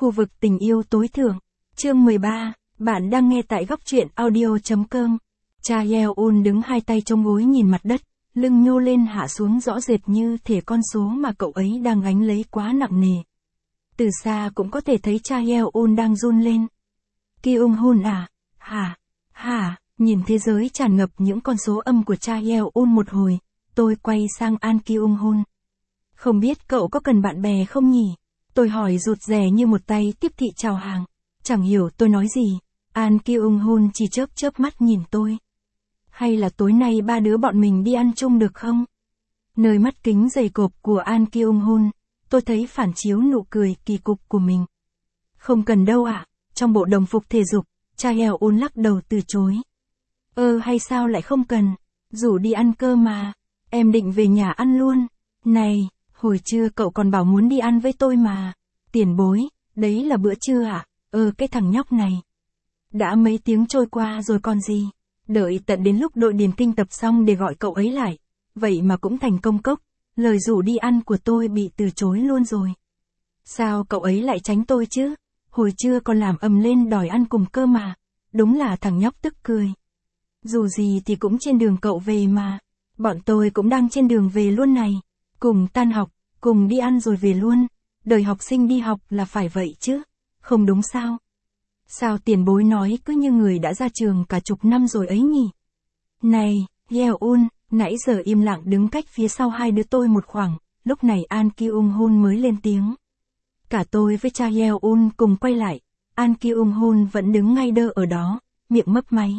Khu vực tình yêu tối thượng. Chương 13, bạn đang nghe tại góc truyện audio.com. Cha Yeon đứng hai tay trong gối nhìn mặt đất, lưng nhô lên hạ xuống rõ rệt như thể con số mà cậu ấy đang gánh lấy quá nặng nề. Từ xa cũng có thể thấy cha Yeon đang run lên. Kyung-hun à? Hả? Nhìn thế giới tràn ngập những con số âm của cha Yeon một hồi, tôi quay sang An Kyung-hun. Không biết cậu có cần bạn bè không nhỉ? Tôi hỏi rụt rè như một tay tiếp thị chào hàng. Chẳng hiểu tôi nói gì. An Kyung-hun chỉ chớp mắt nhìn tôi. Hay là tối nay ba đứa bọn mình đi ăn chung được không? Nơi mắt kính dày cộp của An Kyung-hun, tôi thấy phản chiếu nụ cười kỳ cục của mình. Không cần đâu ạ. Trong bộ đồng phục thể dục, cha Yeon lắc đầu từ chối. Hay sao lại không cần? Rủ đi ăn cơ mà. Em định về nhà ăn luôn. Này, hồi trưa cậu còn bảo muốn đi ăn với tôi mà. Tiền bối, đấy là bữa trưa ạ. Cái thằng nhóc này. Đã mấy tiếng trôi qua rồi còn gì. Đợi tận đến lúc đội điền kinh tập xong để gọi cậu ấy lại. Vậy mà cũng thành công cốc. Lời rủ đi ăn của tôi bị từ chối luôn rồi. Sao cậu ấy lại tránh tôi chứ? Hồi trưa còn làm ầm lên đòi ăn cùng cơ mà. Đúng là thằng nhóc tức cười. Dù gì thì cũng trên đường cậu về mà. Bọn tôi cũng đang trên đường về luôn này. Cùng tan học, cùng đi ăn rồi về luôn. Đời học sinh đi học là phải vậy chứ. Không đúng sao? Sao tiền bối nói cứ như người đã ra trường cả chục năm rồi ấy nhỉ? Này, Yeon, nãy giờ im lặng đứng cách phía sau hai đứa tôi một khoảng. Lúc này An Kyung-hun mới lên tiếng. Cả tôi với cha Yeon cùng quay lại. An Kyung-hun vẫn đứng ngay đơ ở đó, miệng mấp máy.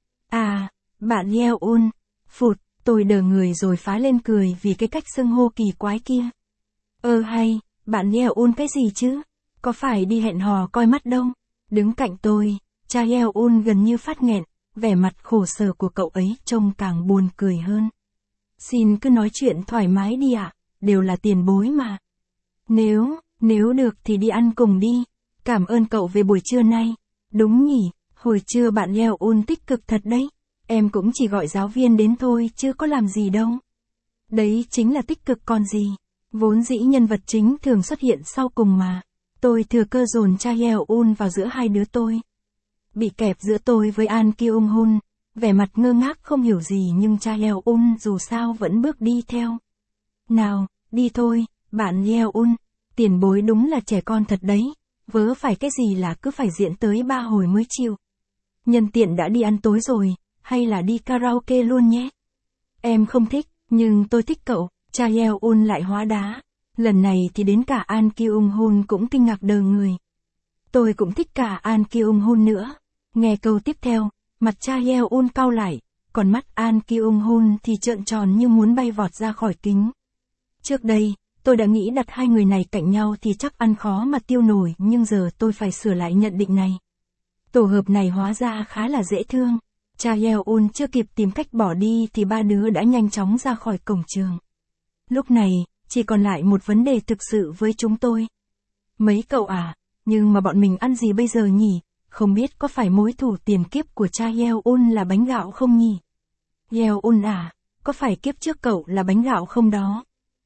Bạn Yeon. Phụt, tôi đờ người rồi phá lên cười vì cái cách xưng hô kỳ quái kia. Hay, bạn Yeon cái gì chứ? Có phải đi hẹn hò coi mắt đâu? Đứng cạnh tôi, cha Yeon gần như phát nghẹn, vẻ mặt khổ sở của cậu ấy trông càng buồn cười hơn. Xin cứ nói chuyện thoải mái đi ạ, đều là tiền bối mà. Nếu được thì đi ăn cùng đi. Cảm ơn cậu về buổi trưa nay. Đúng nhỉ, hồi trưa bạn Yeon tích cực thật đấy. Em cũng chỉ gọi giáo viên đến thôi chứ có làm gì đâu. Đấy chính là tích cực còn gì. Vốn dĩ nhân vật chính thường xuất hiện sau cùng mà. Tôi thừa cơ dồn cha Yeon vào giữa hai đứa tôi. Bị kẹp giữa tôi với An Kyung-hun, vẻ mặt ngơ ngác không hiểu gì nhưng cha Yeon dù sao vẫn bước đi theo. Nào, đi thôi, bạn Yeon. Tiền bối đúng là trẻ con thật đấy. Vớ phải cái gì là cứ phải diễn tới 3 hồi mới chịu. Nhân tiện đã đi ăn tối rồi, hay là đi karaoke luôn nhé. Em không thích, nhưng tôi thích cậu. Cha Yeon lại hóa đá. Lần này thì đến cả An Kyung-hun cũng kinh ngạc đờ người. Tôi cũng thích cả An Kyung-hun nữa. Nghe câu tiếp theo, mặt cha Yeon cau lại, còn mắt An Kyung-hun thì trợn tròn như muốn bay vọt ra khỏi kính. Trước đây, tôi đã nghĩ đặt hai người này cạnh nhau thì chắc ăn khó mà tiêu nổi, nhưng giờ tôi phải sửa lại nhận định này. Tổ hợp này hóa ra khá là dễ thương. Cha Yeon chưa kịp tìm cách bỏ đi thì ba đứa đã nhanh chóng ra khỏi cổng trường. Lúc này, chỉ còn lại một vấn đề thực sự với chúng tôi. Mấy cậu à, nhưng mà bọn mình ăn gì bây giờ nhỉ? Không biết có phải mối thù tiền kiếp của cha Yeon là bánh gạo không nhỉ? Yeon à, có phải kiếp trước cậu là bánh gạo không đó?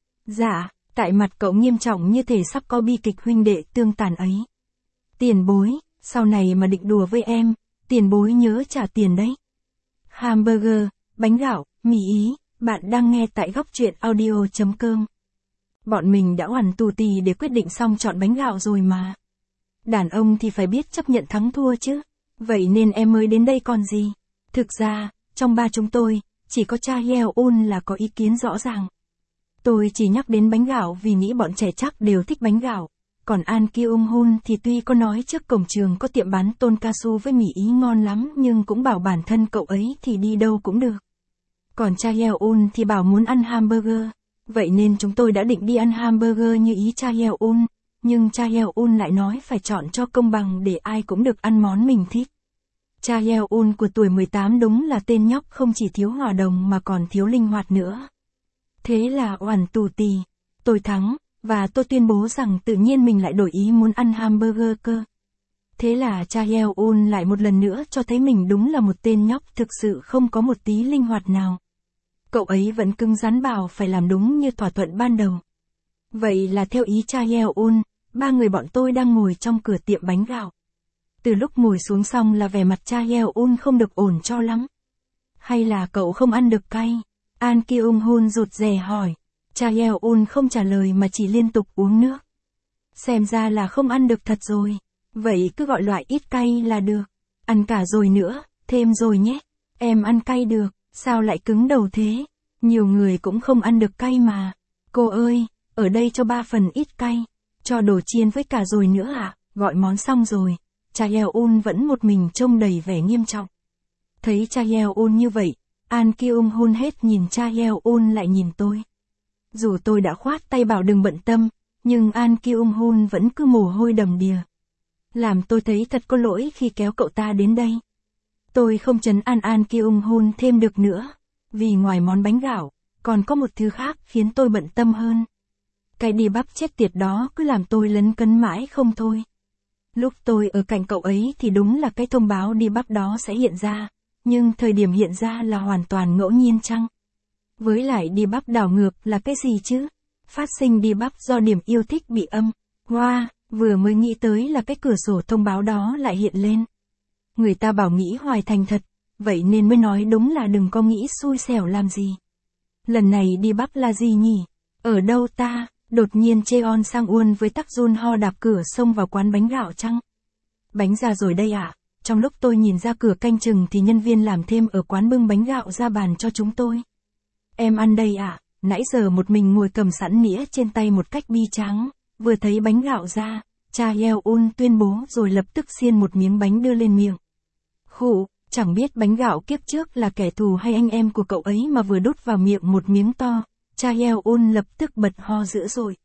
Dạ, tại mặt cậu nghiêm trọng như thể sắp có bi kịch huynh đệ tương tàn ấy. Tiền bối, sau này mà định đùa với em, tiền bối nhớ trả tiền đấy. Hamburger, bánh gạo, mì Ý, bạn đang nghe tại góc truyện audio.com. Bọn mình đã hoàn tù tì để quyết định xong chọn bánh gạo rồi mà. Đàn ông thì phải biết chấp nhận thắng thua chứ. Vậy nên em mới đến đây còn gì. Thực ra, trong ba chúng tôi, chỉ có cha Yeon là có ý kiến rõ ràng. Tôi chỉ nhắc đến bánh gạo vì nghĩ bọn trẻ chắc đều thích bánh gạo. Còn An Kyung-hun thì tuy có nói trước cổng trường có tiệm bán tonkatsu với mì Ý ngon lắm nhưng cũng bảo bản thân cậu ấy thì đi đâu cũng được. Còn cha Yeon thì bảo muốn ăn hamburger. Vậy nên chúng tôi đã định đi ăn hamburger như ý cha Yeon. Nhưng cha Yeon lại nói phải chọn cho công bằng để ai cũng được ăn món mình thích. Cha Yeon của tuổi 18 đúng là tên nhóc không chỉ thiếu hòa đồng mà còn thiếu linh hoạt nữa. Thế là oằn tù tì. Tôi thắng, và tôi tuyên bố rằng tự nhiên mình lại đổi ý muốn ăn hamburger cơ. Thế là cha Yeon lại một lần nữa cho thấy mình đúng là một tên nhóc thực sự không có một tí linh hoạt nào. Cậu ấy vẫn cứng rắn bảo phải làm đúng như thỏa thuận ban đầu. Vậy là theo ý cha Yeon, ba người bọn tôi đang ngồi trong cửa tiệm bánh gạo. Từ lúc ngồi xuống xong là vẻ mặt cha Yeon không được ổn cho lắm. Hay là cậu không ăn được cay? An Kyung-hun rụt rè hỏi. Cha Yeon không trả lời mà chỉ liên tục uống nước. Xem ra là không ăn được thật rồi. Vậy cứ gọi loại ít cay là được. Ăn cả rồi nữa, thêm rồi nhé. Em ăn cay được, sao lại cứng đầu thế? Nhiều người cũng không ăn được cay mà. Cô ơi, ở đây cho 3 phần ít cay. Cho đồ chiên với cả rồi nữa ạ. Gọi món xong rồi. Cha Yeon vẫn một mình trông đầy vẻ nghiêm trọng. Thấy cha Yeon như vậy, An Kyung-hun hết nhìn cha Yeon lại nhìn tôi. Dù tôi đã khoát tay bảo đừng bận tâm, nhưng An Kyung-hun vẫn cứ mồ hôi đầm đìa. Làm tôi thấy thật có lỗi khi kéo cậu ta đến đây. Tôi không trấn an An Kyung-hun thêm được nữa, vì ngoài món bánh gạo, còn có một thứ khác khiến tôi bận tâm hơn. Cái đi bắp chết tiệt đó cứ làm tôi lấn cấn mãi không thôi. Lúc tôi ở cạnh cậu ấy thì đúng là cái thông báo đi bắp đó sẽ hiện ra, nhưng thời điểm hiện ra là hoàn toàn ngẫu nhiên chăng? Với lại đi bắp đảo ngược là cái gì chứ? Phát sinh đi bắp do điểm yêu thích bị âm. Wow, vừa mới nghĩ tới là cái cửa sổ thông báo đó lại hiện lên. Người ta bảo nghĩ hoài thành thật, vậy nên mới nói đúng là đừng có nghĩ xui xẻo làm gì. Lần này đi bắp là gì nhỉ? Ở đâu ta? Đột nhiên Cheon Sang Uon với Tắc Jun Ho đạp cửa xông vào quán bánh gạo chăng? Bánh ra rồi đây ạ. Trong lúc tôi nhìn ra cửa canh chừng thì nhân viên làm thêm ở quán bưng bánh gạo ra bàn cho chúng tôi. Em ăn đây ạ. Nãy giờ một mình ngồi cầm sẵn nĩa trên tay một cách bi tráng. Vừa thấy bánh gạo ra, cha Yeon tuyên bố rồi lập tức xiên một miếng bánh đưa lên miệng. Khụ, chẳng biết bánh gạo kiếp trước là kẻ thù hay anh em của cậu ấy mà vừa đút vào miệng một miếng to. Cha Yeon lập tức bật ho dữ dội.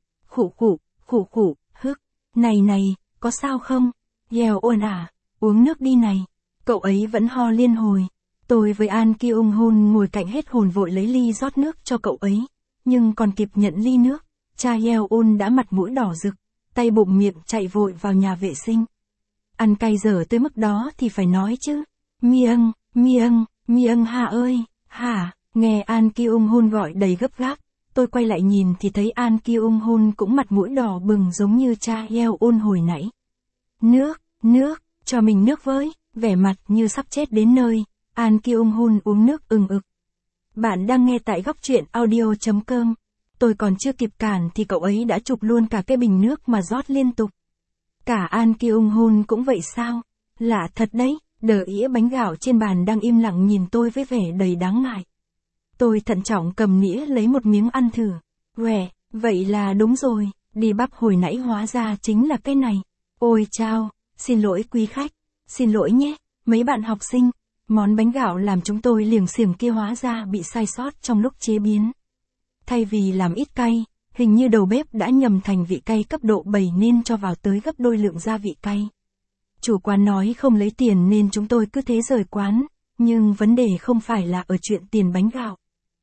Khụ, hức. Này, có sao không? Yeon à, uống nước đi này. Cậu ấy vẫn ho liên hồi. Tôi với An Kyung-hun ngồi cạnh hết hồn vội lấy ly rót nước cho cậu ấy. Nhưng còn kịp nhận ly nước, cha Yeon đã mặt mũi đỏ rực, tay bụng miệng chạy vội vào nhà vệ sinh. Ăn cay dở tới mức đó thì phải nói chứ. Miêng Hà ơi, hả? Nghe An Kyung-hun gọi đầy gấp gáp, tôi quay lại nhìn thì thấy An Kyung-hun cũng mặt mũi đỏ bừng giống như cha Yeon hồi nãy. Nước, cho mình nước với, vẻ mặt như sắp chết đến nơi, An Kyung-hun uống nước ừng ực. Bạn đang nghe tại góc truyện audio.com. Tôi còn chưa kịp cản thì cậu ấy đã chụp luôn cả cái bình nước mà rót liên tục. Cả An Kyung-hun cũng vậy sao? Lạ thật đấy, đờ ĩa bánh gạo trên bàn đang im lặng nhìn tôi với vẻ đầy đáng ngại. Tôi thận trọng cầm nĩa lấy một miếng ăn thử. Vậy là đúng rồi, đi bắp hồi nãy hóa ra chính là cái này. Ôi chao, xin lỗi quý khách, xin lỗi nhé, mấy bạn học sinh, món bánh gạo làm chúng tôi liềng xiềng kia hóa ra bị sai sót trong lúc chế biến. Thay vì làm ít cay, hình như đầu bếp đã nhầm thành vị cay cấp độ 7 nên cho vào tới gấp đôi lượng gia vị cay. Chủ quán nói không lấy tiền nên chúng tôi cứ thế rời quán, nhưng vấn đề không phải là ở chuyện tiền bánh gạo.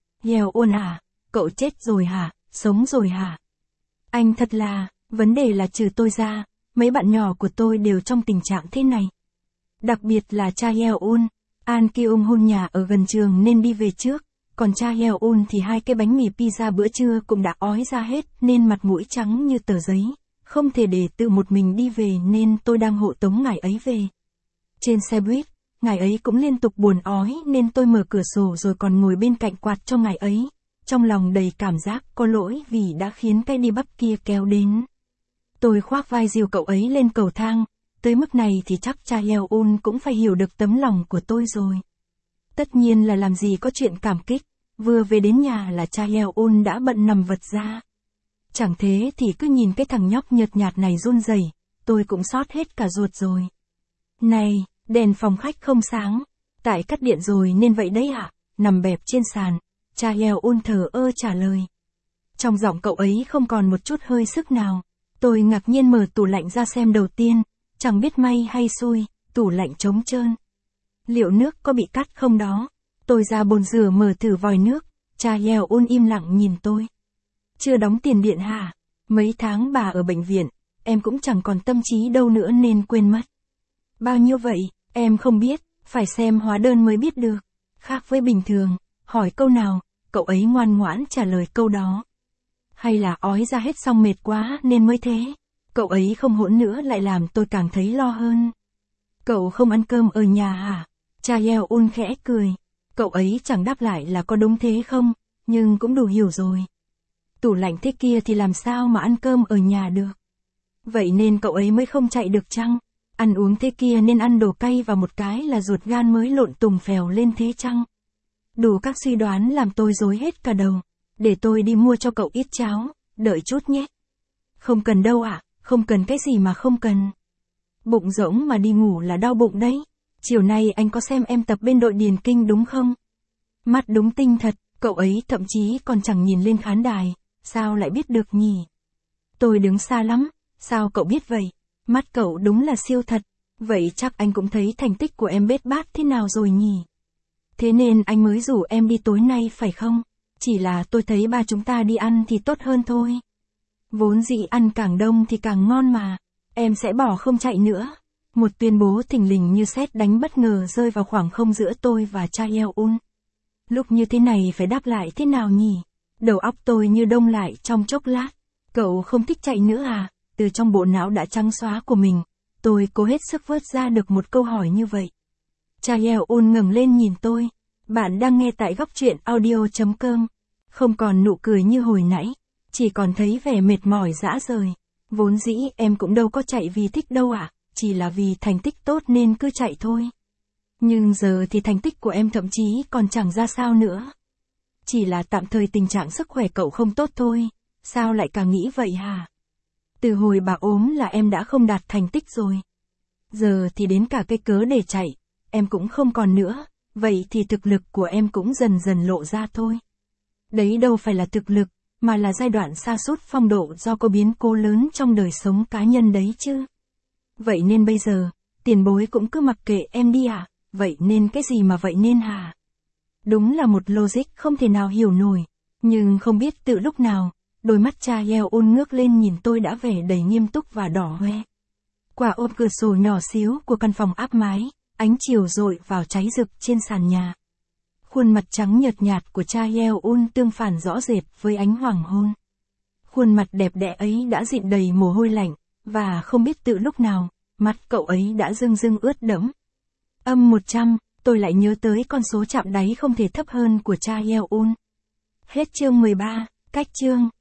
Yeon à, cậu chết rồi hả, sống rồi hả? Anh thật là, vấn đề là trừ tôi ra, mấy bạn nhỏ của tôi đều trong tình trạng thế này. Đặc biệt là cha Yeon, An Kyung-hun nhà ở gần trường nên đi về trước, còn cha Yeon thì 2 cái bánh mì pizza bữa trưa cũng đã ói ra hết nên mặt mũi trắng như tờ giấy, không thể để tự một mình đi về nên tôi đang hộ tống ngài ấy về. Trên xe buýt, ngài ấy cũng liên tục buồn ói nên tôi mở cửa sổ rồi còn ngồi bên cạnh quạt cho ngài ấy, trong lòng đầy cảm giác có lỗi vì đã khiến cái đi bắp kia kéo đến. Tôi khoác vai dìu cậu ấy lên cầu thang, tới mức này thì chắc cha Yeon cũng phải hiểu được tấm lòng của tôi rồi. Tất nhiên là làm gì có chuyện cảm kích, vừa về đến nhà là cha Yeon đã bận nằm vật ra. Chẳng thế thì cứ nhìn cái thằng nhóc nhợt nhạt này run rẩy, tôi cũng xót hết cả ruột rồi. Này, đèn phòng khách không sáng, tại cắt điện rồi nên vậy đấy ạ, nằm bẹp trên sàn, cha Yeon thờ ơ trả lời. Trong giọng cậu ấy không còn một chút hơi sức nào. Tôi ngạc nhiên mở tủ lạnh ra xem đầu tiên, chẳng biết may hay xui, tủ lạnh trống trơn. Liệu nước có bị cắt không đó? Tôi ra bồn rửa mở thử vòi nước, cha Yeon im lặng nhìn tôi. Chưa đóng tiền điện hả? Mấy tháng bà ở bệnh viện, em cũng chẳng còn tâm trí đâu nữa nên quên mất. Bao nhiêu vậy, em không biết, phải xem hóa đơn mới biết được. Khác với bình thường, hỏi câu nào, cậu ấy ngoan ngoãn trả lời câu đó. Hay là ói ra hết xong mệt quá nên mới thế? Cậu ấy không hỗn nữa lại làm tôi càng thấy lo hơn. Cậu không ăn cơm ở nhà hả? Cha Yeon khẽ cười. Cậu ấy chẳng đáp lại là có đúng thế không, nhưng cũng đủ hiểu rồi. Tủ lạnh thế kia thì làm sao mà ăn cơm ở nhà được. Vậy nên cậu ấy mới không chạy được chăng? Ăn uống thế kia nên ăn đồ cay và một cái là ruột gan mới lộn tùng phèo lên thế chăng? Đủ các suy đoán làm tôi rối hết cả đầu. Để tôi đi mua cho cậu ít cháo, đợi chút nhé. Không cần đâu ạ, không cần cái gì mà không cần. Bụng rỗng mà đi ngủ là đau bụng đấy. Chiều nay anh có xem em tập bên đội điền kinh đúng không? Mắt đúng tinh thật, cậu ấy thậm chí còn chẳng nhìn lên khán đài, sao lại biết được nhỉ? Tôi đứng xa lắm, sao cậu biết vậy? Mắt cậu đúng là siêu thật, vậy chắc anh cũng thấy thành tích của em bết bát thế nào rồi nhỉ? Thế nên anh mới rủ em đi tối nay phải không? Chỉ là tôi thấy ba chúng ta đi ăn thì tốt hơn thôi. Vốn dĩ ăn càng đông thì càng ngon mà, em sẽ bỏ không chạy nữa. Một tuyên bố thình lình như sét đánh bất ngờ rơi vào khoảng không giữa tôi và Cha Yeon. Lúc như thế này phải đáp lại thế nào nhỉ? Đầu óc tôi như đông lại trong chốc lát. Cậu không thích chạy nữa à? Từ trong bộ não đã trắng xóa của mình, tôi cố hết sức vớt ra được một câu hỏi như vậy. Cha Yeon ngẩng lên nhìn tôi. Bạn đang nghe tại góc truyện audio.com. Không còn nụ cười như hồi nãy, chỉ còn thấy vẻ mệt mỏi rã rời. Vốn dĩ em cũng đâu có chạy vì thích đâu ạ, chỉ là vì thành tích tốt nên cứ chạy thôi. Nhưng giờ thì thành tích của em thậm chí còn chẳng ra sao nữa. Chỉ là tạm thời tình trạng sức khỏe cậu không tốt thôi, sao lại càng nghĩ vậy hả? Từ hồi bà ốm là em đã không đạt thành tích rồi. Giờ thì đến cả cái cớ để chạy, em cũng không còn nữa, vậy thì thực lực của em cũng dần dần lộ ra thôi. Đấy đâu phải là thực lực, mà là giai đoạn sa sút phong độ do có biến cố lớn trong đời sống cá nhân đấy chứ. Vậy nên bây giờ, tiền bối cũng cứ mặc kệ em đi à, vậy nên cái gì mà vậy nên hả? Đúng là một logic không thể nào hiểu nổi, nhưng không biết từ lúc nào, đôi mắt Cha Yeon ngước lên nhìn tôi đã vẻ đầy nghiêm túc và đỏ hoe. Qua ô cửa sổ nhỏ xíu của căn phòng áp mái, ánh chiều rọi vào cháy rực trên sàn nhà. Khuôn mặt trắng nhợt nhạt của Cha Yeon tương phản rõ rệt với ánh hoàng hôn. Khuôn mặt đẹp đẽ ấy đã dịn đầy mồ hôi lạnh, và không biết từ lúc nào, mắt cậu ấy đã rưng rưng ướt đẫm. Âm 100, tôi lại nhớ tới con số chạm đáy không thể thấp hơn của Cha Yeon. Hết chương 13, cách chương.